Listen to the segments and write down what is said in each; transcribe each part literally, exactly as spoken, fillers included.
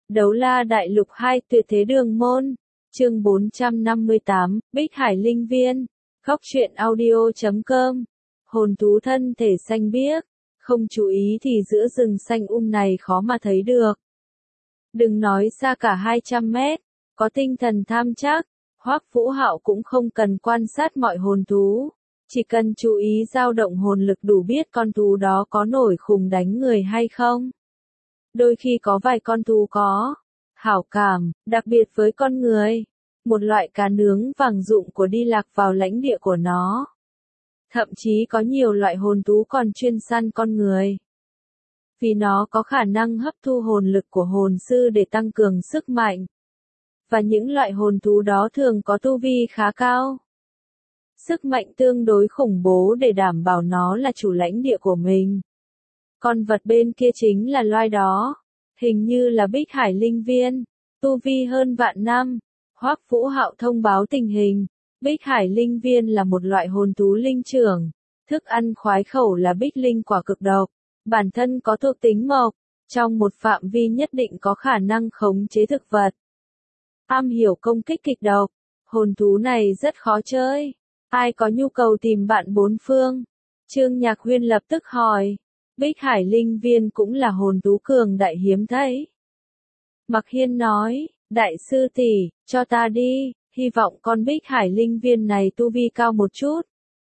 Đấu la đại lục hai tuyệt thế đường môn. Chương bốn trăm năm mươi tám, Bích Hải Linh Viên. Góc truyện audio chấm com. Hồn thú thân thể xanh biếc, không chú ý thì giữa rừng xanh um này khó mà thấy được. Đừng nói xa cả hai trăm mét, có tinh thần tham chắc, Hoắc Vũ Hạo cũng không cần quan sát mọi hồn thú, chỉ cần chú ý dao động hồn lực đủ biết con thú đó có nổi khùng đánh người hay không. Đôi khi có vài con thú có hảo cảm, đặc biệt với con người, một loại cá nướng vàng rụng của đi lạc vào lãnh địa của nó. Thậm chí có nhiều loại hồn thú còn chuyên săn con người. Vì nó có khả năng hấp thu hồn lực của hồn sư để tăng cường sức mạnh. Và những loại hồn thú đó thường có tu vi khá cao. Sức mạnh tương đối khủng bố để đảm bảo nó là chủ lãnh địa của mình. Con vật bên kia chính là loài đó, hình như là Bích Hải Linh Viên, tu vi hơn vạn năm. Hoắc Vũ Hạo thông báo tình hình, Bích Hải Linh Viên là một loại hồn thú linh trưởng, thức ăn khoái khẩu là bích linh quả cực độc, bản thân có thuộc tính mộc, trong một phạm vi nhất định có khả năng khống chế thực vật. Am hiểu công kích kịch độc, hồn thú này rất khó chơi, ai có nhu cầu tìm bạn bốn phương. Trương Nhạc Huyên lập tức hỏi. Bích Hải Linh Viên cũng là hồn thú cường đại hiếm thấy. Mặc Hiên nói, đại sư tỷ, cho ta đi, hy vọng con Bích Hải Linh Viên này tu vi cao một chút.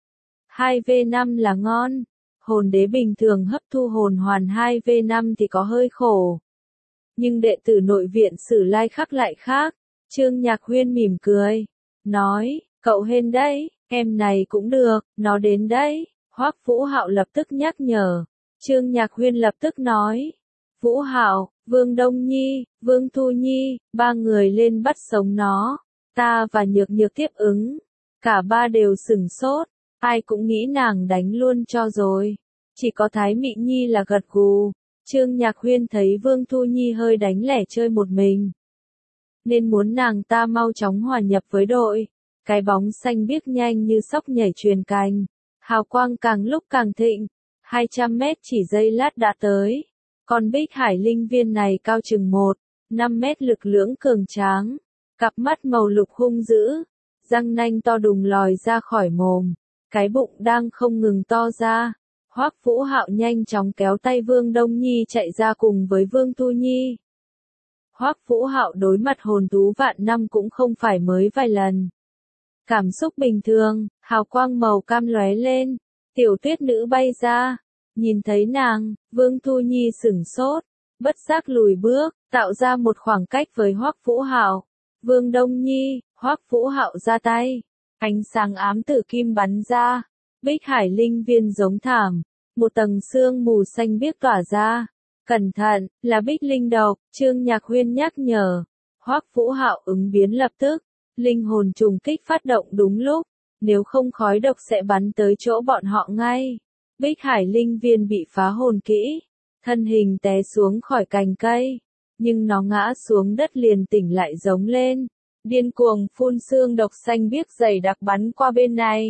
hai vê năm là ngon, hồn đế bình thường hấp thu hồn hoàn hai vê năm thì có hơi khổ. Nhưng đệ tử nội viện Sử Lai Khắc lại khác, Trương Nhạc Huyên mỉm cười, nói, cậu hên đấy, em này cũng được, nó đến đấy. Hoắc Vũ Hạo lập tức nhắc nhở. Trương Nhạc Huyên lập tức nói, Vũ Hạo, Vương Đông Nhi, Vương Thu Nhi, ba người lên bắt sống nó, ta và Nhược Nhược tiếp ứng. Cả ba đều sửng sốt, ai cũng nghĩ nàng đánh luôn cho rồi. Chỉ có Thái Mị Nhi là gật gù. Trương Nhạc Huyên thấy Vương Thu Nhi hơi đánh lẻ chơi một mình, nên muốn nàng ta mau chóng hòa nhập với đội. Cái bóng xanh biếc nhanh như sóc nhảy truyền cành, hào quang càng lúc càng thịnh. hai trăm mét chỉ giây lát đã tới. Con Bích Hải Linh Viên này cao chừng một phẩy năm mét, lực lưỡng cường tráng, cặp mắt màu lục hung dữ, răng nanh to đùng lòi ra khỏi mồm, cái bụng đang không ngừng to ra. Hoắc Vũ Hạo nhanh chóng kéo tay Vương Đông Nhi chạy ra cùng với Vương Thu Nhi. Hoắc Vũ Hạo đối mặt hồn thú vạn năm cũng không phải mới vài lần. Cảm xúc bình thường, hào quang màu cam lóe lên. Tiểu Tuyết Nữ bay ra, nhìn thấy nàng, Vương Thu Nhi sửng sốt, bất giác lùi bước, tạo ra một khoảng cách với Hoắc Vũ Hạo. Vương Đông Nhi, Hoắc Vũ Hạo ra tay, ánh sáng ám tử kim bắn ra, Bích Hải Linh Viên giống thảm, một tầng sương mù xanh biếc tỏa ra. Cẩn thận, là bích linh độc, Trương Nhạc Huyên nhắc nhở. Hoắc Vũ Hạo ứng biến lập tức, linh hồn trùng kích phát động đúng lúc. Nếu không khói độc sẽ bắn tới chỗ bọn họ ngay. Bích Hải Linh Viên bị phá hồn kỹ, thân hình té xuống khỏi cành cây, nhưng nó ngã xuống đất liền tỉnh lại giống lên, điên cuồng phun xương độc xanh biếc dày đặc bắn qua bên này.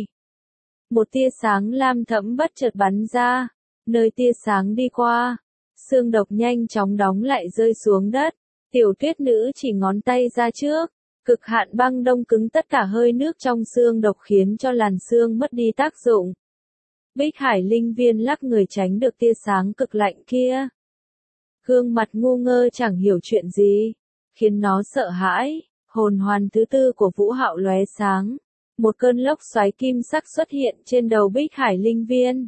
Một tia sáng lam thẫm bất chợt bắn ra, nơi tia sáng đi qua, xương độc nhanh chóng đóng lại rơi xuống đất. Tiểu Tuyết Nữ chỉ ngón tay ra trước. Cực hạn băng đông cứng tất cả hơi nước trong xương độc khiến cho làn xương mất đi tác dụng. Bích Hải Linh Viên lắc người tránh được tia sáng cực lạnh kia. Gương mặt ngu ngơ chẳng hiểu chuyện gì, khiến nó sợ hãi. Hồn hoàn thứ tư của Vũ Hạo lóe sáng. Một cơn lốc xoáy kim sắc xuất hiện trên đầu Bích Hải Linh Viên.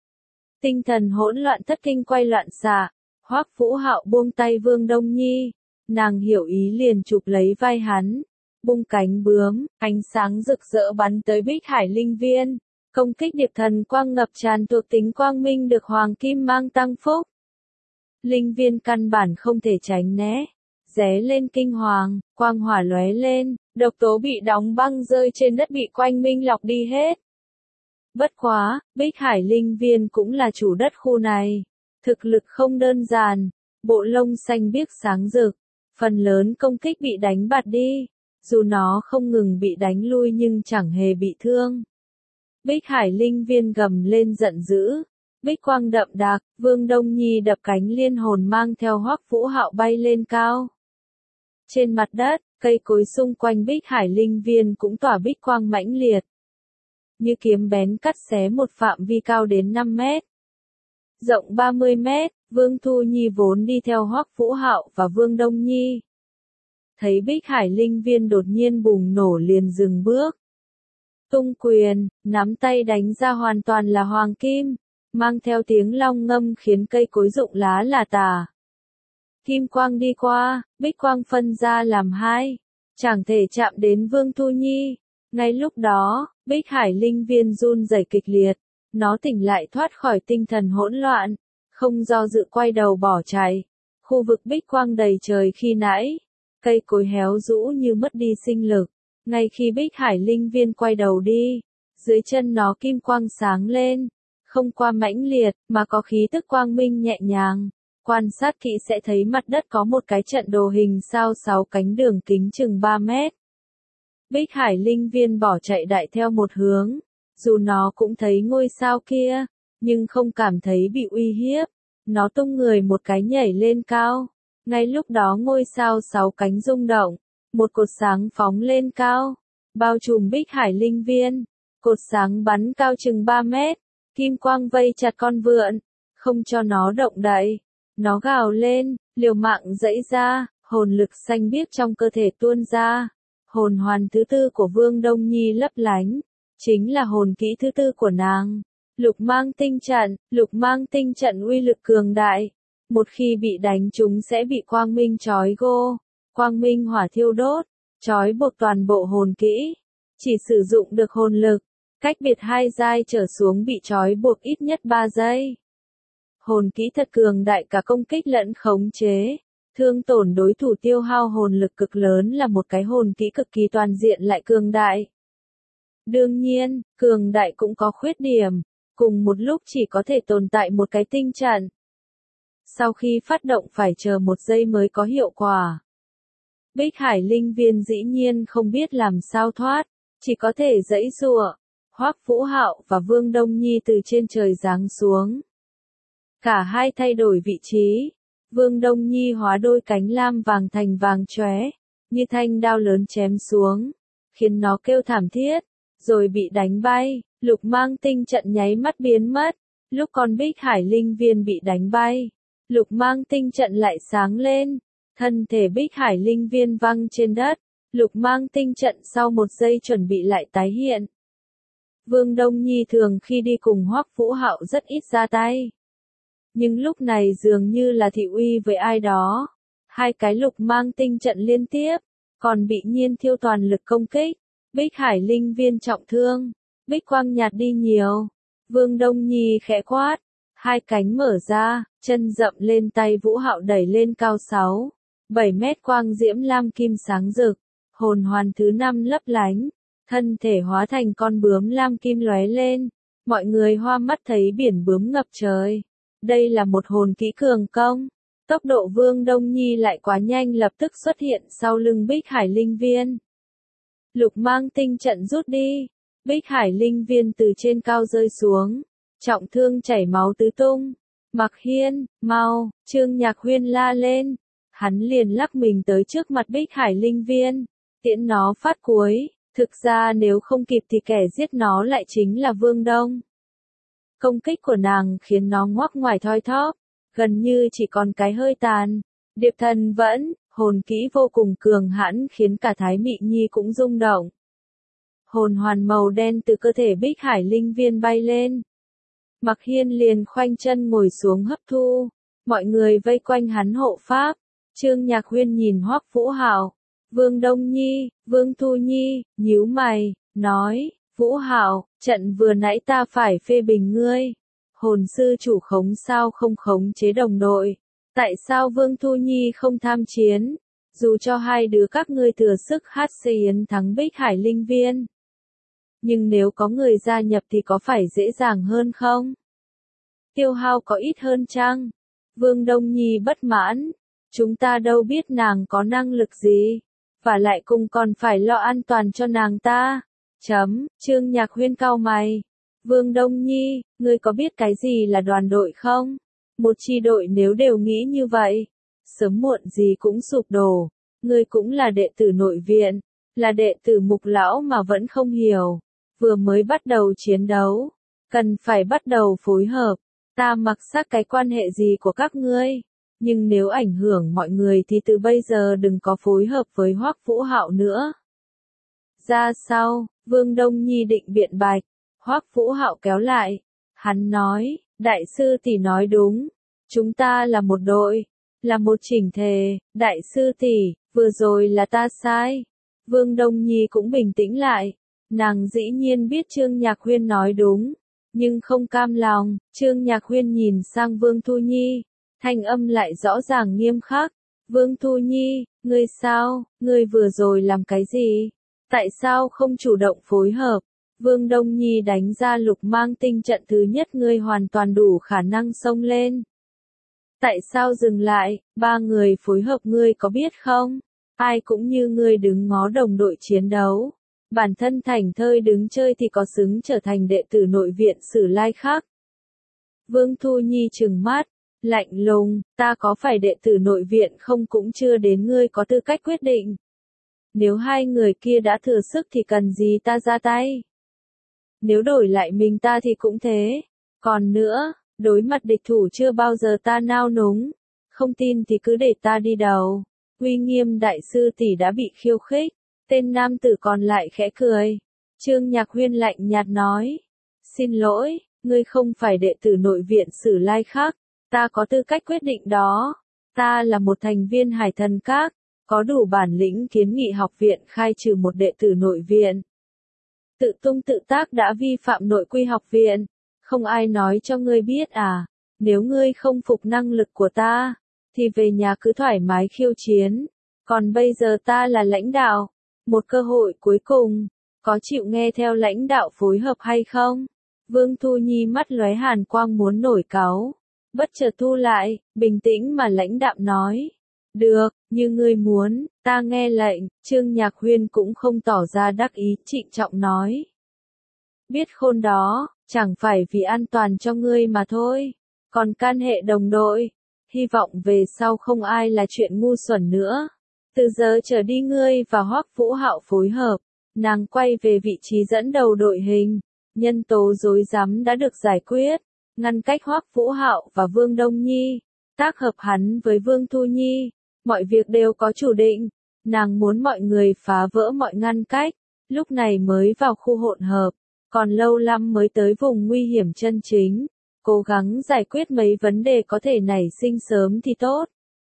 Tinh thần hỗn loạn thất kinh quay loạn xạ. Hoắc Vũ Hạo buông tay Vương Đông Nhi. Nàng hiểu ý liền chụp lấy vai hắn. Bung cánh bướm, ánh sáng rực rỡ bắn tới Bích Hải Linh Viên. Công kích điệp thần quang ngập tràn thuộc tính quang minh được hoàng kim mang tăng phúc. Linh Viên căn bản không thể tránh né. Ré lên kinh hoàng, quang hỏa lóe lên, độc tố bị đóng băng rơi trên đất bị quanh minh lọc đi hết. Bất quá, Bích Hải Linh Viên cũng là chủ đất khu này. Thực lực không đơn giản, bộ lông xanh biếc sáng rực, phần lớn công kích bị đánh bạt đi. Dù nó không ngừng bị đánh lui nhưng chẳng hề bị thương. Bích Hải Linh Viên gầm lên giận dữ. Bích quang đậm đặc, Vương Đông Nhi đập cánh liên hồn mang theo Hoắc Vũ Hạo bay lên cao. Trên mặt đất, cây cối xung quanh Bích Hải Linh Viên cũng tỏa bích quang mãnh liệt. Như kiếm bén cắt xé một phạm vi cao đến năm mét. Rộng ba mươi mét, Vương Thu Nhi vốn đi theo Hoắc Vũ Hạo và Vương Đông Nhi. Thấy Bích Hải Linh Viên đột nhiên bùng nổ liền dừng bước. Tung quyền, nắm tay đánh ra hoàn toàn là hoàng kim, mang theo tiếng long ngâm khiến cây cối rụng lá là tả. Kim quang đi qua, bích quang phân ra làm hai, chẳng thể chạm đến Vương Thu Nhi. Ngay lúc đó, Bích Hải Linh Viên run rẩy kịch liệt, nó tỉnh lại thoát khỏi tinh thần hỗn loạn, không do dự quay đầu bỏ chạy. Khu vực bích quang đầy trời khi nãy, cây cối héo rũ như mất đi sinh lực. Ngay khi Bích Hải Linh Viên quay đầu đi, dưới chân nó kim quang sáng lên, không qua mãnh liệt, mà có khí tức quang minh nhẹ nhàng. Quan sát kỹ sẽ thấy mặt đất có một cái trận đồ hình sao sáu cánh đường kính chừng ba mét. Bích Hải Linh Viên bỏ chạy đại theo một hướng, dù nó cũng thấy ngôi sao kia, nhưng không cảm thấy bị uy hiếp. Nó tung người một cái nhảy lên cao. Ngay lúc đó ngôi sao sáu cánh rung động, một cột sáng phóng lên cao, bao trùm Bích Hải Linh Viên. Cột sáng bắn cao chừng ba mét, kim quang vây chặt con vượn, không cho nó động đậy. Nó gào lên, liều mạng giãy ra, hồn lực xanh biếc trong cơ thể tuôn ra. Hồn hoàn thứ tư của Vương Đông Nhi lấp lánh, chính là hồn kỹ thứ tư của nàng. Lục mang tinh trận, lục mang tinh trận uy lực cường đại. Một khi bị đánh chúng sẽ bị quang minh trói gô, quang minh hỏa thiêu đốt, trói buộc toàn bộ hồn kỹ. Chỉ sử dụng được hồn lực, cách biệt hai giai trở xuống bị trói buộc ít nhất ba giây. Hồn kỹ thật cường đại cả công kích lẫn khống chế. Thương tổn đối thủ tiêu hao hồn lực cực lớn là một cái hồn kỹ cực kỳ toàn diện lại cường đại. Đương nhiên, cường đại cũng có khuyết điểm, cùng một lúc chỉ có thể tồn tại một cái tinh trận. Sau khi phát động phải chờ một giây mới có hiệu quả. Bích Hải Linh Viên dĩ nhiên không biết làm sao thoát, chỉ có thể giãy giụa. Hoắc Vũ Hạo và Vương Đông Nhi từ trên trời giáng xuống. Cả hai thay đổi vị trí. Vương Đông Nhi hóa đôi cánh lam vàng thành vàng chóe, như thanh đao lớn chém xuống, khiến nó kêu thảm thiết, rồi bị đánh bay. Lục mang tinh trận nháy mắt biến mất. Lúc con Bích Hải Linh Viên bị đánh bay, lục mang tinh trận lại sáng lên. Thân thể Bích Hải Linh Viên văng trên đất. Lục mang tinh trận sau một giây chuẩn bị lại tái hiện. Vương Đông Nhi thường khi đi cùng Hoắc Vũ Hạo rất ít ra tay. Nhưng lúc này dường như là thị uy với ai đó. Hai cái lục mang tinh trận liên tiếp, còn bị nhiên thiêu toàn lực công kích. Bích Hải Linh Viên trọng thương, bích quang nhạt đi nhiều. Vương Đông Nhi khẽ quát, hai cánh mở ra, chân dậm lên tay Vũ Hạo đẩy lên cao sáu, bảy mét quang diễm lam kim sáng rực. Hồn hoàn thứ năm lấp lánh, thân thể hóa thành con bướm lam kim lóe lên. Mọi người hoa mắt thấy biển bướm ngập trời. Đây là một hồn kỹ cường công. Tốc độ Vương Đông Nhi lại quá nhanh, lập tức xuất hiện sau lưng Bích Hải Linh Viên. Lục mang tinh trận rút đi. Bích Hải Linh Viên từ trên cao rơi xuống, trọng thương chảy máu tứ tung. Mặc Hiên, mau, Trương Nhạc Huyên la lên. Hắn liền lắc mình tới trước mặt Bích Hải Linh Viên, tiễn nó phát cuối. Thực ra nếu không kịp thì kẻ giết nó lại chính là Vương Đông. Công kích của nàng khiến nó ngoác ngoài thoi thóp, gần như chỉ còn cái hơi tàn. Điệp Thần Vẫn, hồn kỹ vô cùng cường hãn khiến cả Thái Mị Nhi cũng rung động. Hồn hoàn màu đen từ cơ thể Bích Hải Linh Viên bay lên. Mặc Hiên liền khoanh chân ngồi xuống hấp thu. Mọi người vây quanh hắn hộ pháp. Trương Nhạc Huyên nhìn Hoắc Vũ Hạo, Vương Đông Nhi, Vương Thu Nhi, nhíu mày, nói, Vũ Hạo, trận vừa nãy ta phải phê bình ngươi. Hồn sư chủ khống sao không khống chế đồng đội? Tại sao Vương Thu Nhi không tham chiến? Dù cho hai đứa các ngươi thừa sức hát xê yến thắng Bích Hải Linh Viên. Nhưng nếu có người gia nhập thì có phải dễ dàng hơn không? Tiêu hao có ít hơn chăng? Vương Đông Nhi bất mãn. Chúng ta đâu biết nàng có năng lực gì. Và lại cùng còn phải lo an toàn cho nàng ta. Chấm, Trương Nhạc Huyên cau mày. Vương Đông Nhi, ngươi có biết cái gì là đoàn đội không? Một chi đội nếu đều nghĩ như vậy, sớm muộn gì cũng sụp đổ. ngươi cũng là đệ tử nội viện, là đệ tử Mục lão mà vẫn không hiểu, vừa mới bắt đầu chiến đấu, cần phải bắt đầu phối hợp, ta mặc xác cái quan hệ gì của các ngươi, nhưng nếu ảnh hưởng mọi người thì từ bây giờ đừng có phối hợp với Hoắc Vũ Hạo nữa. Ra sau, Vương Đông Nhi định biện bạch, Hoắc Vũ Hạo kéo lại, hắn nói, đại sư tỷ nói đúng, chúng ta là một đội, là một chỉnh thể, đại sư tỷ, vừa rồi là ta sai. Vương Đông Nhi cũng bình tĩnh lại, nàng dĩ nhiên biết Trương Nhạc Huyên nói đúng, nhưng không cam lòng, Trương Nhạc Huyên nhìn sang Vương Thu Nhi, thanh âm lại rõ ràng nghiêm khắc, Vương Thu Nhi, ngươi sao, ngươi vừa rồi làm cái gì? Tại sao không chủ động phối hợp? Vương Đông Nhi đánh ra lục mang tinh trận thứ nhất ngươi hoàn toàn đủ khả năng xông lên. Tại sao dừng lại, ba người phối hợp ngươi có biết không? Ai cũng như ngươi đứng ngó đồng đội chiến đấu. Bản thân thành thơi đứng chơi thì có xứng trở thành đệ tử nội viện Sử Lai khác. Vương Thu Nhi trừng mắt, lạnh lùng, ta có phải đệ tử nội viện không cũng chưa đến ngươi có tư cách quyết định. Nếu hai người kia đã thừa sức thì cần gì ta ra tay. Nếu đổi lại mình ta thì cũng thế. Còn nữa, đối mặt địch thủ chưa bao giờ ta nao núng. Không tin thì cứ để ta đi đầu. Uy nghiêm đại sư tỷ đã bị khiêu khích. Tên nam tử còn lại khẽ cười. Trương Nhạc Huyên lạnh nhạt nói. Xin lỗi, ngươi không phải đệ tử nội viện Sử Lai khác. Ta có tư cách quyết định đó. Ta là một thành viên Hải Thần Các. Có đủ bản lĩnh kiến nghị học viện khai trừ một đệ tử nội viện. Tự tung tự tác đã vi phạm nội quy học viện. Không ai nói cho ngươi biết à. Nếu ngươi không phục năng lực của ta, thì về nhà cứ thoải mái khiêu chiến. Còn bây giờ ta là lãnh đạo. Một cơ hội cuối cùng. Có chịu nghe theo lãnh đạo phối hợp hay không? Vương Thu Nhi mắt lóe hàn quang muốn nổi cáu. Bất chợt thu lại, bình tĩnh mà lãnh đạm nói. Được, như ngươi muốn, ta nghe lệnh, Trương Nhạc Huyên cũng không tỏ ra đắc ý, trịnh trọng nói. Biết khôn đó, chẳng phải vì an toàn cho ngươi mà thôi, còn can hệ đồng đội, hy vọng về sau không ai là chuyện ngu xuẩn nữa. Từ giờ trở đi ngươi và Hoắc Vũ Hạo phối hợp, nàng quay về vị trí dẫn đầu đội hình, nhân tố rối rắm đã được giải quyết, ngăn cách Hoắc Vũ Hạo và Vương Đông Nhi, tác hợp hắn với Vương Thu Nhi. Mọi việc đều có chủ định, nàng muốn mọi người phá vỡ mọi ngăn cách, lúc này mới vào khu hỗn hợp, còn lâu lắm mới tới vùng nguy hiểm chân chính, cố gắng giải quyết mấy vấn đề có thể nảy sinh sớm thì tốt.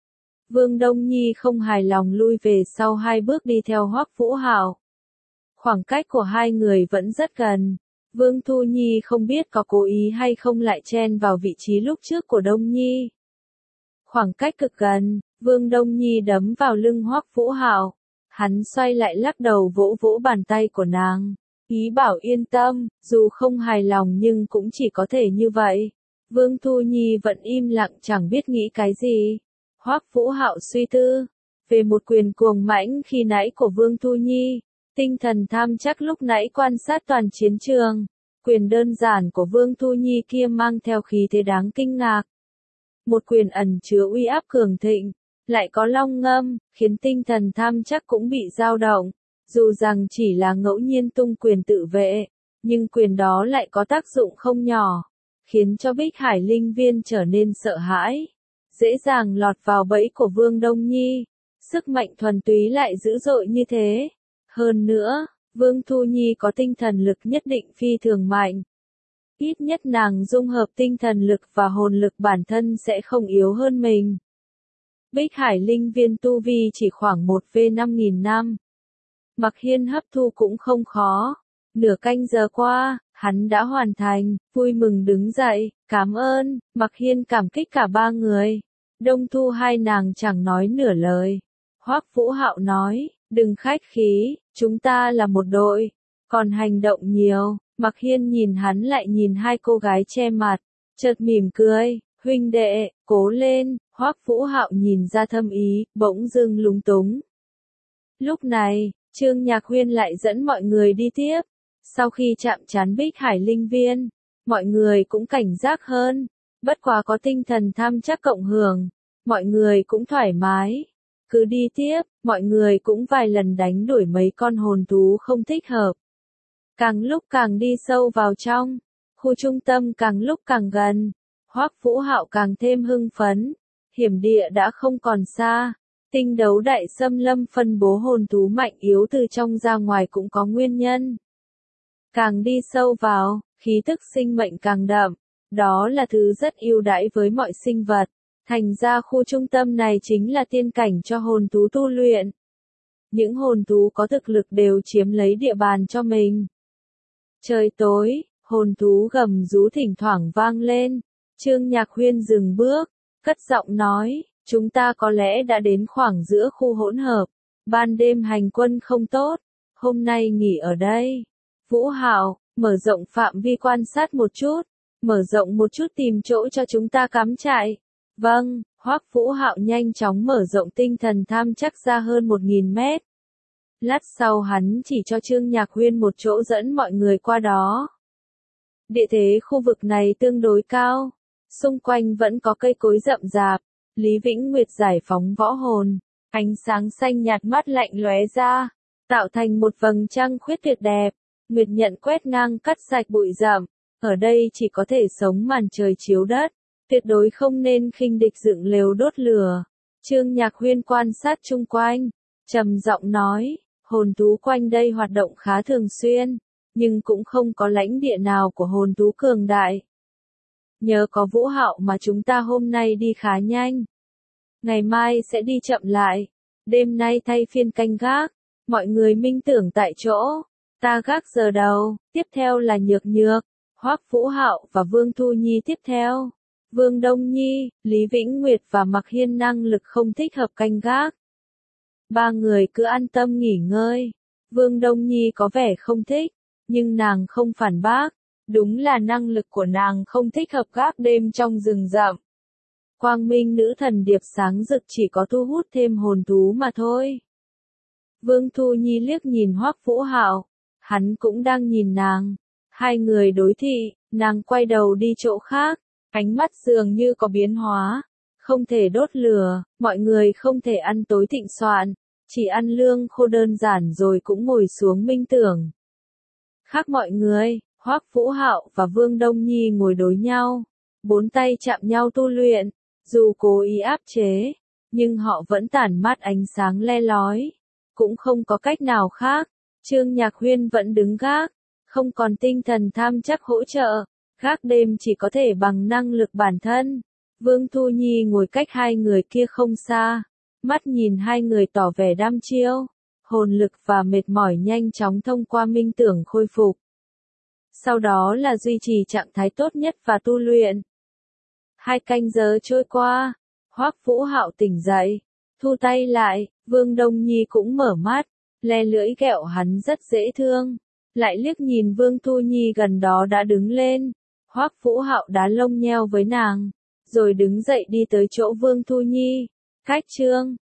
Vương Đông Nhi không hài lòng lui về sau hai bước đi theo Hoắc Vũ Hạo. Khoảng cách của hai người vẫn rất gần, Vương Thu Nhi không biết có cố ý hay không lại chen vào vị trí lúc trước của Đông Nhi. Khoảng cách cực gần. Vương Đông Nhi đấm vào lưng Hoắc Vũ Hạo, hắn xoay lại lắc đầu vỗ vỗ bàn tay của nàng, ý bảo yên tâm, dù không hài lòng nhưng cũng chỉ có thể như vậy. Vương Thu Nhi vẫn im lặng chẳng biết nghĩ cái gì. Hoắc Vũ Hạo suy tư, về một quyền cuồng mãnh khi nãy của Vương Thu Nhi, tinh thần tham chắc lúc nãy quan sát toàn chiến trường, quyền đơn giản của Vương Thu Nhi kia mang theo khí thế đáng kinh ngạc. Một quyền ẩn chứa uy áp cường thịnh, lại có long ngâm, khiến tinh thần tham chắc cũng bị dao động. Dù rằng chỉ là ngẫu nhiên tung quyền tự vệ, nhưng quyền đó lại có tác dụng không nhỏ, khiến cho Bích Hải Linh Viên trở nên sợ hãi, dễ dàng lọt vào bẫy của Vương Đông Nhi. Sức mạnh thuần túy lại dữ dội như thế. Hơn nữa, Vương Thu Nhi có tinh thần lực nhất định phi thường mạnh. Ít nhất nàng dung hợp tinh thần lực và hồn lực bản thân sẽ không yếu hơn mình. Bích Hải Linh Viên tu vi chỉ khoảng một phẩy năm nghìn năm. Mặc Hiên hấp thu cũng không khó. Nửa canh giờ qua, hắn đã hoàn thành, vui mừng đứng dậy, cảm ơn. Mặc Hiên cảm kích cả ba người. Đông Thu hai nàng chẳng nói nửa lời. Hoắc Vũ Hạo nói, đừng khách khí, chúng ta là một đội, còn hành động nhiều. Mặc Hiên nhìn hắn lại nhìn hai cô gái che mặt, chợt mỉm cười, huynh đệ, cố lên. Hoắc Vũ Hạo nhìn ra thâm ý, bỗng dưng lúng túng. Lúc này, Trương Nhạc Huyên lại dẫn mọi người đi tiếp. Sau khi chạm trán Bích Hải Linh Viên, mọi người cũng cảnh giác hơn. Bất quá có tinh thần tham chắc cộng hưởng, mọi người cũng thoải mái. Cứ đi tiếp, mọi người cũng vài lần đánh đuổi mấy con hồn thú không thích hợp. Càng lúc càng đi sâu vào trong, khu trung tâm càng lúc càng gần, Hoắc Vũ Hạo càng thêm hưng phấn, hiểm địa đã không còn xa. Tinh đấu đại xâm lâm phân bố hồn thú mạnh yếu từ trong ra ngoài cũng có nguyên nhân. Càng đi sâu vào, khí tức sinh mệnh càng đậm, đó là thứ rất ưu đãi với mọi sinh vật. Thành ra khu trung tâm này chính là tiên cảnh cho hồn thú tu luyện. Những hồn thú có thực lực đều chiếm lấy địa bàn cho mình. Trời tối, hồn thú gầm rú thỉnh thoảng vang lên. Trương Nhạc Huyên dừng bước, cất giọng nói, chúng ta có lẽ đã đến khoảng giữa khu hỗn hợp. Ban đêm hành quân không tốt, hôm nay nghỉ ở đây. Vũ Hạo, mở rộng phạm vi quan sát một chút, mở rộng một chút tìm chỗ cho chúng ta cắm trại. Vâng, Hoắc Vũ Hạo nhanh chóng mở rộng tinh thần tham chắc ra hơn một nghìn mét. Lát sau hắn chỉ cho Trương Nhạc Huyên một chỗ dẫn mọi người qua đó. Địa thế khu vực này tương đối cao, xung quanh vẫn có cây cối rậm rạp. Lý Vĩnh Nguyệt giải phóng võ hồn, ánh sáng xanh nhạt mắt lạnh lóe ra, tạo thành một vầng trăng khuyết tuyệt đẹp. Nguyệt nhận quét ngang cắt sạch bụi rậm, ở đây chỉ có thể sống màn trời chiếu đất, tuyệt đối không nên khinh địch dựng lều đốt lửa. Trương Nhạc Huyên quan sát chung quanh, trầm giọng nói, hồn thú quanh đây hoạt động khá thường xuyên, nhưng cũng không có lãnh địa nào của hồn thú cường đại. Nhờ có Vũ Hạo mà chúng ta hôm nay đi khá nhanh. Ngày mai sẽ đi chậm lại, đêm nay thay phiên canh gác, mọi người minh tưởng tại chỗ. Ta gác giờ đầu, tiếp theo là Nhược Nhược, Hoắc Vũ Hạo và Vương Thu Nhi tiếp theo. Vương Đông Nhi, Lý Vĩnh Nguyệt và Mạc Hiên năng lực không thích hợp canh gác. Ba người cứ an tâm nghỉ ngơi. Vương Đông Nhi có vẻ không thích, nhưng nàng không phản bác. Đúng là năng lực của nàng không thích hợp gác đêm trong rừng rậm. Quang Minh nữ thần điệp sáng rực chỉ có thu hút thêm hồn thú mà thôi. Vương Thu Nhi liếc nhìn Hoắc Vũ Hạo, hắn cũng đang nhìn nàng. Hai người đối thị, nàng quay đầu đi chỗ khác, ánh mắt dường như có biến hóa. Không thể đốt lửa, mọi người không thể ăn tối thịnh soạn, chỉ ăn lương khô đơn giản rồi cũng ngồi xuống minh tưởng. Khác mọi người, Hoắc Vũ Hạo và Vương Đông Nhi ngồi đối nhau, bốn tay chạm nhau tu luyện, dù cố ý áp chế, nhưng họ vẫn tản mát ánh sáng le lói, cũng không có cách nào khác. Trương Nhạc Huyên vẫn đứng gác, không còn tinh thần tham chắc hỗ trợ, gác đêm chỉ có thể bằng năng lực bản thân. Vương Thu Nhi ngồi cách hai người kia không xa, mắt nhìn hai người tỏ vẻ đăm chiêu, hồn lực và mệt mỏi nhanh chóng thông qua minh tưởng khôi phục. Sau đó là duy trì trạng thái tốt nhất và tu luyện. Hai canh giờ trôi qua, Hoắc Vũ Hạo tỉnh dậy, thu tay lại, Vương Đông Nhi cũng mở mắt, le lưỡi ghẹo hắn rất dễ thương, lại liếc nhìn Vương Thu Nhi gần đó đã đứng lên. Hoắc Vũ Hạo đá lông nheo với nàng, rồi đứng dậy đi tới chỗ Vương Thu Nhi. Cách Trương